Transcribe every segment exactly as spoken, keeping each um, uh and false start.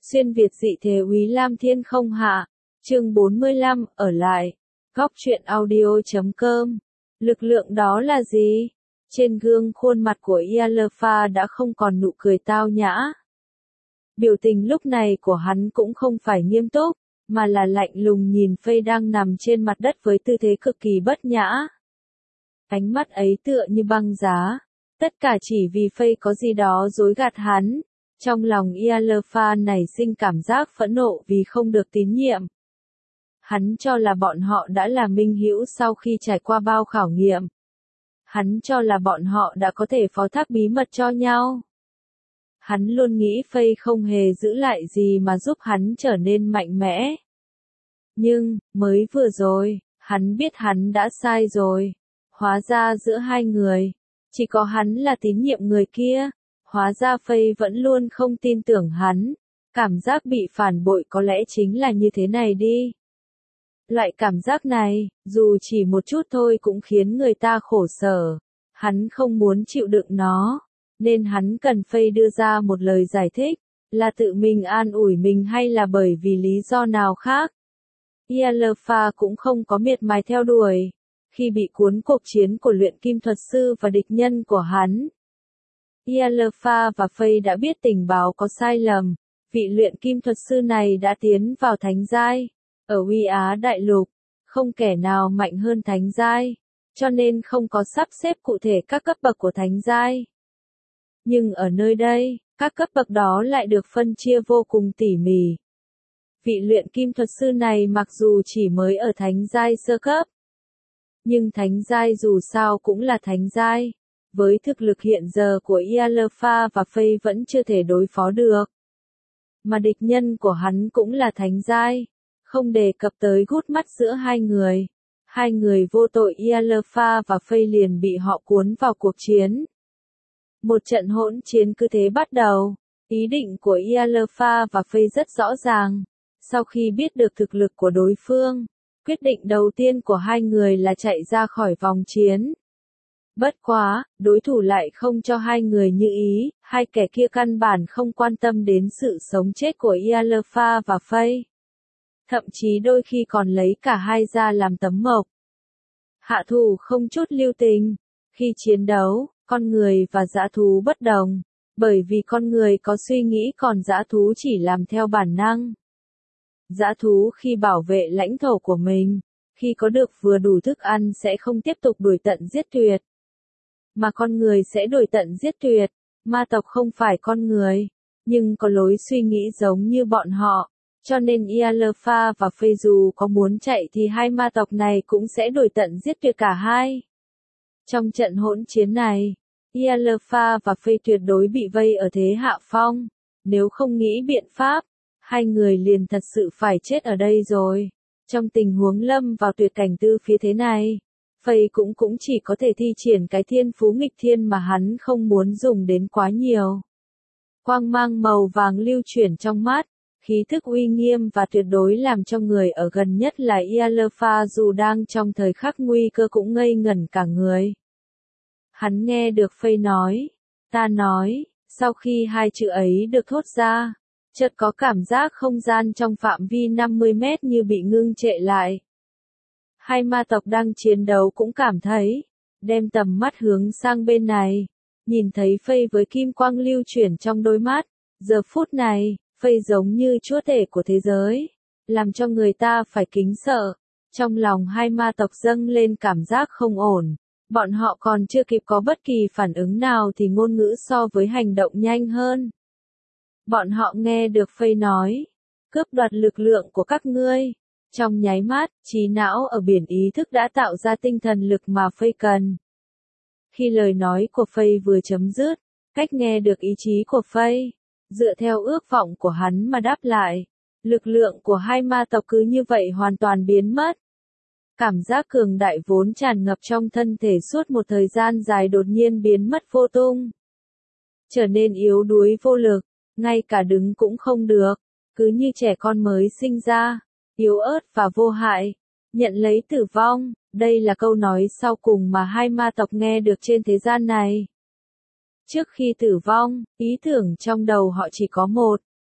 Xuyên Việt dị thế Úy Lam Thiên không hạ. Chương bốn mươi lăm, ở lại. Góc truyện audio chấm com. Lực lượng đó là gì? Trên gương khuôn mặt của Yalfa đã không còn nụ cười tao nhã. Biểu tình lúc này của hắn cũng không phải nghiêm túc, mà là lạnh lùng nhìn Faye đang nằm trên mặt đất với tư thế cực kỳ bất nhã. Ánh mắt ấy tựa như băng giá. Tất cả chỉ vì Faye có gì đó dối gạt hắn. Trong lòng Yalfa nảy sinh cảm giác phẫn nộ vì không được tín nhiệm. Hắn cho là bọn họ đã là minh hữu sau khi trải qua bao khảo nghiệm. Hắn cho là bọn họ đã có thể phó thác bí mật cho nhau. Hắn luôn nghĩ Faye không hề giữ lại gì mà giúp hắn trở nên mạnh mẽ. Nhưng, mới vừa rồi, hắn biết hắn đã sai rồi. Hóa ra giữa hai người, chỉ có hắn là tín nhiệm người kia. Hóa ra Faye vẫn luôn không tin tưởng hắn. Cảm giác bị phản bội có lẽ chính là như thế này đi. Loại cảm giác này, dù chỉ một chút thôi cũng khiến người ta khổ sở. Hắn không muốn chịu đựng nó, nên hắn cần Faye đưa ra một lời giải thích, là tự mình an ủi mình hay là bởi vì lý do nào khác. Yalfa cũng không có miệt mài theo đuổi, khi bị cuốn cuộc chiến của luyện kim thuật sư và địch nhân của hắn. Yalfa và Faye đã biết tình báo có sai lầm, vị luyện kim thuật sư này đã tiến vào thánh giai. Ở Uy Á Đại Lục, không kẻ nào mạnh hơn thánh giai, cho nên không có sắp xếp cụ thể các cấp bậc của thánh giai. Nhưng ở nơi đây, các cấp bậc đó lại được phân chia vô cùng tỉ mỉ. Vị luyện kim thuật sư này mặc dù chỉ mới ở thánh giai sơ cấp, nhưng thánh giai dù sao cũng là thánh giai. Với thực lực hiện giờ của Yalfa và Faye vẫn chưa thể đối phó được. Mà địch nhân của hắn cũng là thánh giai. Không đề cập tới gút mắt giữa hai người. Hai người vô tội Yalfa và Faye liền bị họ cuốn vào cuộc chiến. Một trận hỗn chiến cứ thế bắt đầu. Ý định của Yalfa và Faye rất rõ ràng. Sau khi biết được thực lực của đối phương, quyết định đầu tiên của hai người là chạy ra khỏi vòng chiến. Bất quá, đối thủ lại không cho hai người như ý, hai kẻ kia căn bản không quan tâm đến sự sống chết của Yalfa và Faye. Thậm chí đôi khi còn lấy cả hai ra làm tấm mộc. Hạ thủ không chút lưu tình. Khi chiến đấu, con người và dã thú bất đồng, bởi vì con người có suy nghĩ còn dã thú chỉ làm theo bản năng. Dã thú khi bảo vệ lãnh thổ của mình, khi có được vừa đủ thức ăn sẽ không tiếp tục đuổi tận giết tuyệt. Mà con người sẽ đuổi tận giết tuyệt. Ma tộc không phải con người, nhưng có lối suy nghĩ giống như bọn họ. Cho nên Yalfa và Faye dù có muốn chạy thì hai ma tộc này cũng sẽ đuổi tận giết tuyệt cả hai. Trong trận hỗn chiến này, Yalfa và Faye tuyệt đối bị vây ở thế hạ phong. Nếu không nghĩ biện pháp, hai người liền thật sự phải chết ở đây rồi. Trong tình huống lâm vào tuyệt cảnh tư phía thế này, Faye cũng cũng chỉ có thể thi triển cái thiên phú nghịch thiên mà hắn không muốn dùng đến quá nhiều. Quang mang màu vàng lưu chuyển trong mắt, khí thức uy nghiêm và tuyệt đối làm cho người ở gần nhất là Yalfa dù đang trong thời khắc nguy cơ cũng ngây ngẩn cả người. Hắn nghe được Faye nói, ta nói, sau khi hai chữ ấy được thốt ra, chợt có cảm giác không gian trong phạm vi năm mươi mét như bị ngưng trệ lại. Hai ma tộc đang chiến đấu cũng cảm thấy, đem tầm mắt hướng sang bên này, nhìn thấy Faye với kim quang lưu chuyển trong đôi mắt. Giờ phút này, Faye giống như chúa tể của thế giới, làm cho người ta phải kính sợ. Trong lòng hai ma tộc dâng lên cảm giác không ổn. Bọn họ còn chưa kịp có bất kỳ phản ứng nào thì ngôn ngữ so với hành động nhanh hơn. Bọn họ nghe được Faye nói, cướp đoạt lực lượng của các ngươi. Trong nháy mắt, trí não ở biển ý thức đã tạo ra tinh thần lực mà Faye cần. Khi lời nói của Faye vừa chấm dứt, cách nghe được ý chí của Faye, dựa theo ước vọng của hắn mà đáp lại, lực lượng của hai ma tộc cứ như vậy hoàn toàn biến mất. Cảm giác cường đại vốn tràn ngập trong thân thể suốt một thời gian dài đột nhiên biến mất vô tung. Trở nên yếu đuối vô lực, ngay cả đứng cũng không được, cứ như trẻ con mới sinh ra. Yếu ớt và vô hại, nhận lấy tử vong, đây là câu nói sau cùng mà hai ma tộc nghe được trên thế gian này. Trước khi tử vong, ý tưởng trong đầu họ chỉ có một,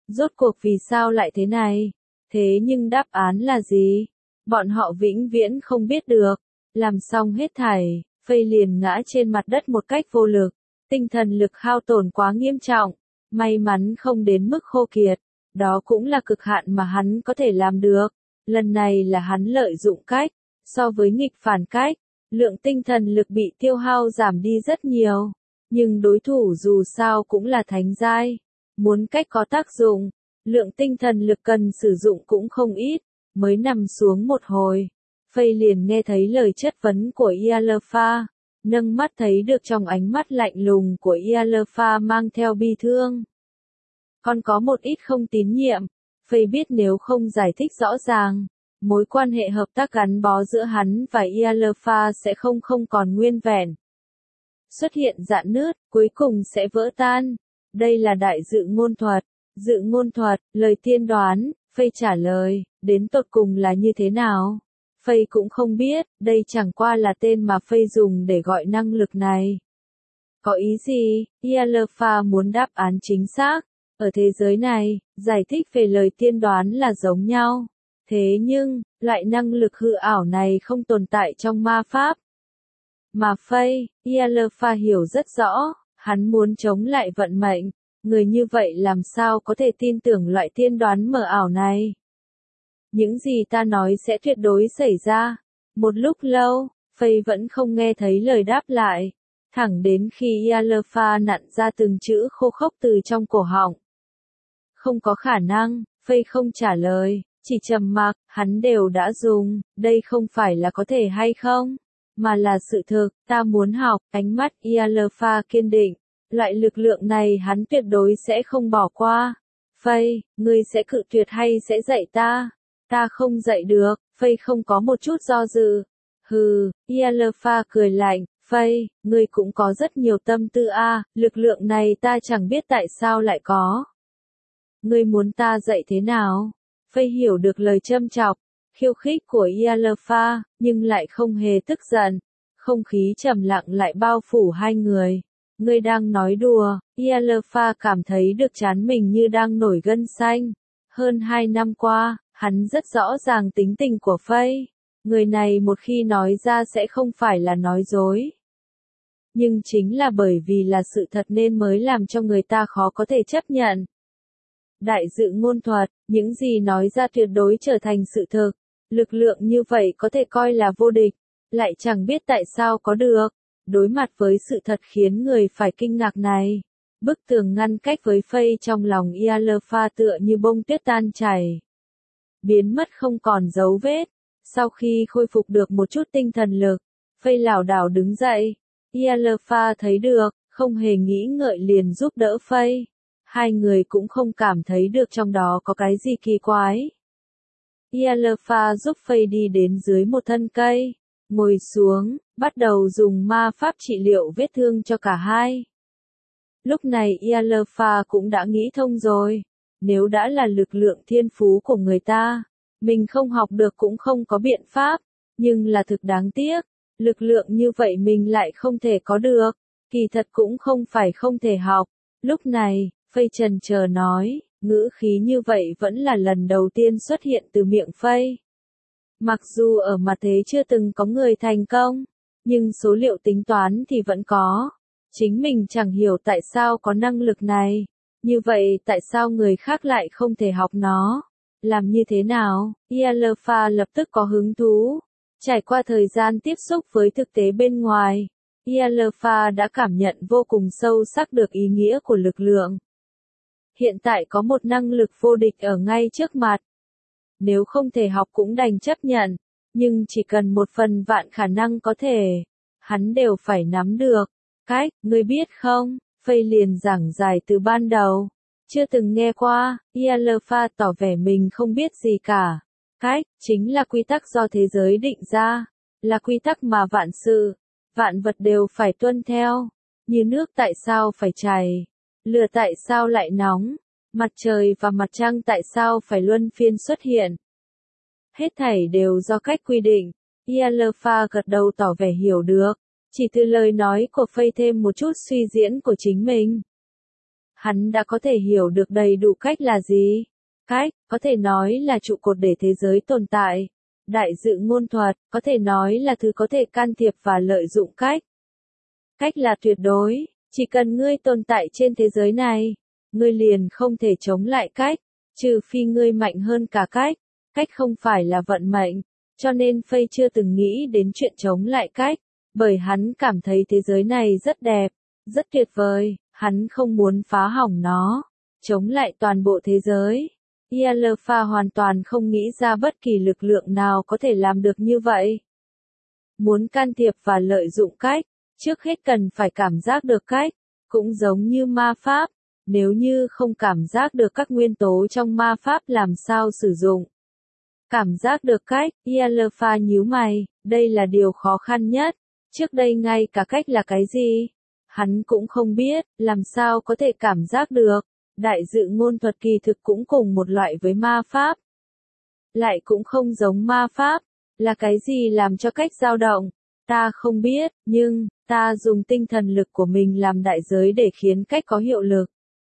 Rốt cuộc vì sao lại thế này? Thế nhưng đáp án là gì? Bọn họ vĩnh viễn không biết được. Làm xong hết thảy, Phây liền ngã trên mặt đất một cách vô lực. Tinh thần lực hao tổn quá nghiêm trọng. May mắn không đến mức khô kiệt. Đó cũng là cực hạn mà hắn có thể làm được. Lần này là hắn lợi dụng cách. So với nghịch phản cách, lượng tinh thần lực bị tiêu hao giảm đi rất nhiều. Nhưng đối thủ dù sao cũng là thánh giai. Muốn cách có tác dụng, lượng tinh thần lực cần sử dụng cũng không ít. Mới nằm xuống một hồi, Phây liền nghe thấy lời chất vấn của Ialfa. Nâng mắt thấy được trong ánh mắt lạnh lùng của Ialfa mang theo bi thương. Còn có một ít không tín nhiệm. Phây biết nếu không giải thích rõ ràng, mối quan hệ hợp tác gắn bó giữa hắn và Ialfa sẽ không không còn nguyên vẹn. Xuất hiện rạn nứt, cuối cùng sẽ vỡ tan. Đây là đại dự ngôn thuật. Dự ngôn thuật, lời tiên đoán, Phây trả lời, đến tột cùng là như thế nào? Phây cũng không biết, đây chẳng qua là tên mà Phây dùng để gọi năng lực này. Có ý gì? Ialfa muốn đáp án chính xác. Ở thế giới này, giải thích về lời tiên đoán là giống nhau. Thế nhưng, loại năng lực hư ảo này không tồn tại trong ma pháp. Mà Phây, Ialfa hiểu rất rõ, hắn muốn chống lại vận mệnh. Người như vậy làm sao có thể tin tưởng loại tiên đoán mờ ảo này? Những gì ta nói sẽ tuyệt đối xảy ra. Một lúc lâu, Phây vẫn không nghe thấy lời đáp lại. Thẳng đến khi Ialfa nặn ra từng chữ khô khốc từ trong cổ họng. Không có khả năng, Phây không trả lời, chỉ trầm mặc, hắn đều đã dùng, đây không phải là có thể hay không, mà là sự thực, ta muốn học, ánh mắt Ialfa kiên định. Loại lực lượng này hắn tuyệt đối sẽ không bỏ qua. Phây, ngươi sẽ cự tuyệt hay sẽ dạy ta? Ta không dạy được, Phây không có một chút do dự. Hừ, Ialfa cười lạnh, Phây, ngươi cũng có rất nhiều tâm tư a, à, lực lượng này ta chẳng biết tại sao lại có. Ngươi muốn ta dạy thế nào? Phây hiểu được lời châm chọc, khiêu khích của Ialfa, nhưng lại không hề tức giận. Không khí trầm lặng lại bao phủ hai người. Ngươi đang nói đùa, Ialfa cảm thấy được trán mình như đang nổi gân xanh. Hơn hai năm qua, hắn rất rõ ràng tính tình của Phây. Người này một khi nói ra sẽ không phải là nói dối. Nhưng chính là bởi vì là sự thật nên mới làm cho người ta khó có thể chấp nhận. Đại dự ngôn thuật, những gì nói ra tuyệt đối trở thành sự thực. Lực lượng như vậy có thể coi là vô địch, lại chẳng biết tại sao có được. Đối mặt với sự thật khiến người phải kinh ngạc này, bức tường ngăn cách với Phây trong lòng Ialfa tựa như bông tuyết tan chảy, biến mất không còn dấu vết. Sau khi khôi phục được một chút tinh thần lực, Phây lảo đảo đứng dậy. Ialfa thấy được, không hề nghĩ ngợi liền giúp đỡ Phây. Hai người cũng không cảm thấy được trong đó có cái gì kỳ quái. Ialfa giúp Phây đi đến dưới một thân cây, ngồi xuống, bắt đầu dùng ma pháp trị liệu vết thương cho cả hai. Lúc này Ialfa cũng đã nghĩ thông rồi. Nếu đã là lực lượng thiên phú của người ta, mình không học được cũng không có biện pháp. Nhưng là thực đáng tiếc, lực lượng như vậy mình lại không thể có được. Kỳ thật cũng không phải không thể học. Lúc này, Phây chần chờ nói, ngữ khí như vậy vẫn là lần đầu tiên xuất hiện từ miệng Phây. Mặc dù ở mặt thế chưa từng có người thành công, nhưng số liệu tính toán thì vẫn có. Chính mình chẳng hiểu tại sao có năng lực này. Như vậy tại sao người khác lại không thể học nó? Làm như thế nào? Ialfa lập tức có hứng thú. Trải qua thời gian tiếp xúc với thực tế bên ngoài, Ialfa đã cảm nhận vô cùng sâu sắc được ý nghĩa của lực lượng. Hiện tại có một năng lực vô địch ở ngay trước mặt. Nếu không thể học cũng đành chấp nhận, nhưng chỉ cần một phần vạn khả năng có thể, hắn đều phải nắm được. Cách, ngươi biết không? Phây liền giảng giải từ ban đầu. Chưa từng nghe qua, Ialfa tỏ vẻ mình không biết gì cả. Cách, chính là quy tắc do thế giới định ra, là quy tắc mà vạn sự, vạn vật đều phải tuân theo. Như nước tại sao phải chảy, lửa tại sao lại nóng, mặt trời và mặt trăng tại sao phải luân phiên xuất hiện. Hết thảy đều do cách quy định. Ialfa gật đầu tỏ vẻ hiểu được, chỉ từ lời nói của Phây thêm một chút suy diễn của chính mình. Hắn đã có thể hiểu được đầy đủ cách là gì. Cách, có thể nói là trụ cột để thế giới tồn tại. Đại dự ngôn thuật, có thể nói là thứ có thể can thiệp và lợi dụng cách. Cách là tuyệt đối, chỉ cần ngươi tồn tại trên thế giới này, ngươi liền không thể chống lại cách, trừ phi ngươi mạnh hơn cả cách. Cách không phải là vận mệnh, cho nên Faye chưa từng nghĩ đến chuyện chống lại cách, bởi hắn cảm thấy thế giới này rất đẹp, rất tuyệt vời, hắn không muốn phá hỏng nó, chống lại toàn bộ thế giới. Ialfa hoàn toàn không nghĩ ra bất kỳ lực lượng nào có thể làm được như vậy. Muốn can thiệp và lợi dụng cách, trước hết cần phải cảm giác được cách, cũng giống như ma pháp, nếu như không cảm giác được các nguyên tố trong ma pháp làm sao sử dụng. Cảm giác được cách, Ialfa nhíu mày, đây là điều khó khăn nhất, trước đây ngay cả cách là cái gì, hắn cũng không biết, làm sao có thể cảm giác được. Đại dự ngôn thuật kỳ thực cũng cùng một loại với ma pháp. Lại cũng không giống ma pháp, là cái gì làm cho cách dao động, ta không biết, nhưng, ta dùng tinh thần lực của mình làm đại giới để khiến cách có hiệu lực.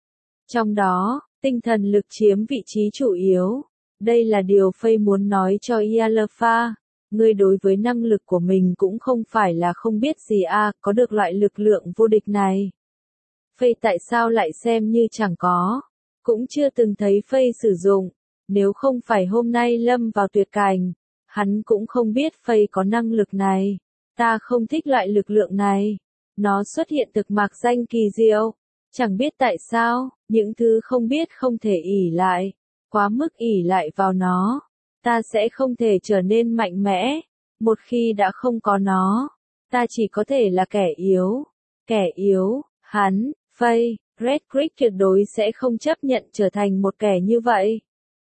Trong đó, tinh thần lực chiếm vị trí chủ yếu. Đây là điều Faye muốn nói cho Ialfa. Ngươi đối với năng lực của mình cũng không phải là không biết gì à, có được loại lực lượng vô địch này. Faye tại sao lại xem như chẳng có, cũng chưa từng thấy Faye sử dụng, nếu không phải hôm nay lâm vào tuyệt cảnh, hắn cũng không biết Faye có năng lực này, ta không thích loại lực lượng này, nó xuất hiện thực mạc danh kỳ diệu, chẳng biết tại sao, những thứ không biết không thể ỷ lại, quá mức ỷ lại vào nó, ta sẽ không thể trở nên mạnh mẽ, một khi đã không có nó, ta chỉ có thể là kẻ yếu, kẻ yếu, hắn. Faye, Red Creek tuyệt đối sẽ không chấp nhận trở thành một kẻ như vậy.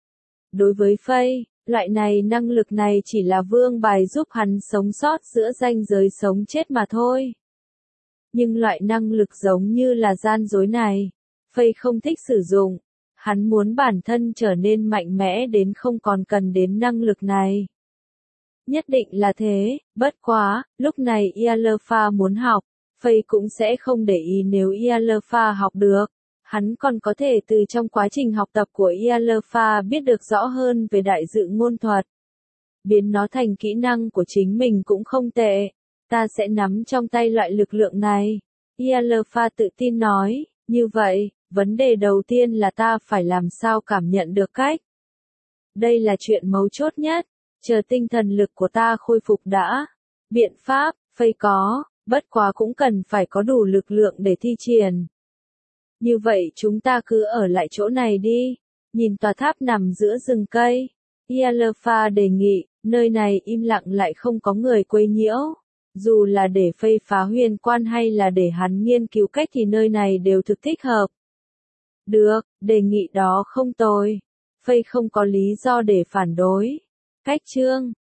Đối với Faye, loại này năng lực này chỉ là vương bài giúp hắn sống sót giữa ranh giới sống chết mà thôi. Nhưng loại năng lực giống như là gian dối này, Faye không thích sử dụng. Hắn muốn bản thân trở nên mạnh mẽ đến không còn cần đến năng lực này. Nhất định là thế, bất quá, lúc này Ialfa muốn học. Faye cũng sẽ không để ý nếu Ialfa học được. Hắn còn có thể từ trong quá trình học tập của Ialfa biết được rõ hơn về đại dự ngôn thuật. Biến nó thành kỹ năng của chính mình cũng không tệ. Ta sẽ nắm trong tay loại lực lượng này. Ialfa tự tin nói, như vậy, vấn đề đầu tiên là ta phải làm sao cảm nhận được cách. Đây là chuyện mấu chốt nhất, chờ tinh thần lực của ta khôi phục đã. Biện pháp, Faye có. Bất quá cũng cần phải có đủ lực lượng để thi triển. Như vậy chúng ta cứ ở lại chỗ này đi. Nhìn tòa tháp nằm giữa rừng cây. Ialfa đề nghị, nơi này im lặng lại không có người quấy nhiễu. Dù là để Faye phá huyền quan hay là để hắn nghiên cứu cách thì nơi này đều thực thích hợp. Được, đề nghị đó không tồi. Faye không có lý do để phản đối. Cách chương